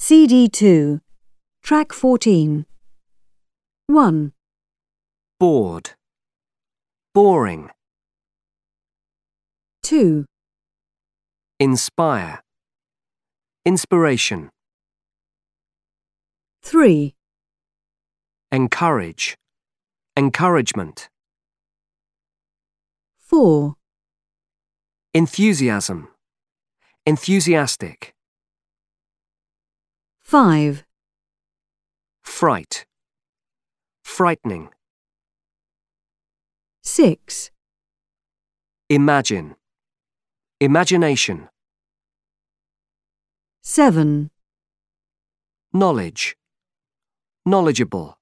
CD2, Track 14. 1, Bored. Boring. 2, Inspire. Inspiration. 3, Encourage. Encouragement. 4, Enthusiasm. Enthusiastic. 5, Fright. Frightening. 6, Imagine. Imagination. 7, Knowledge. Knowledgeable.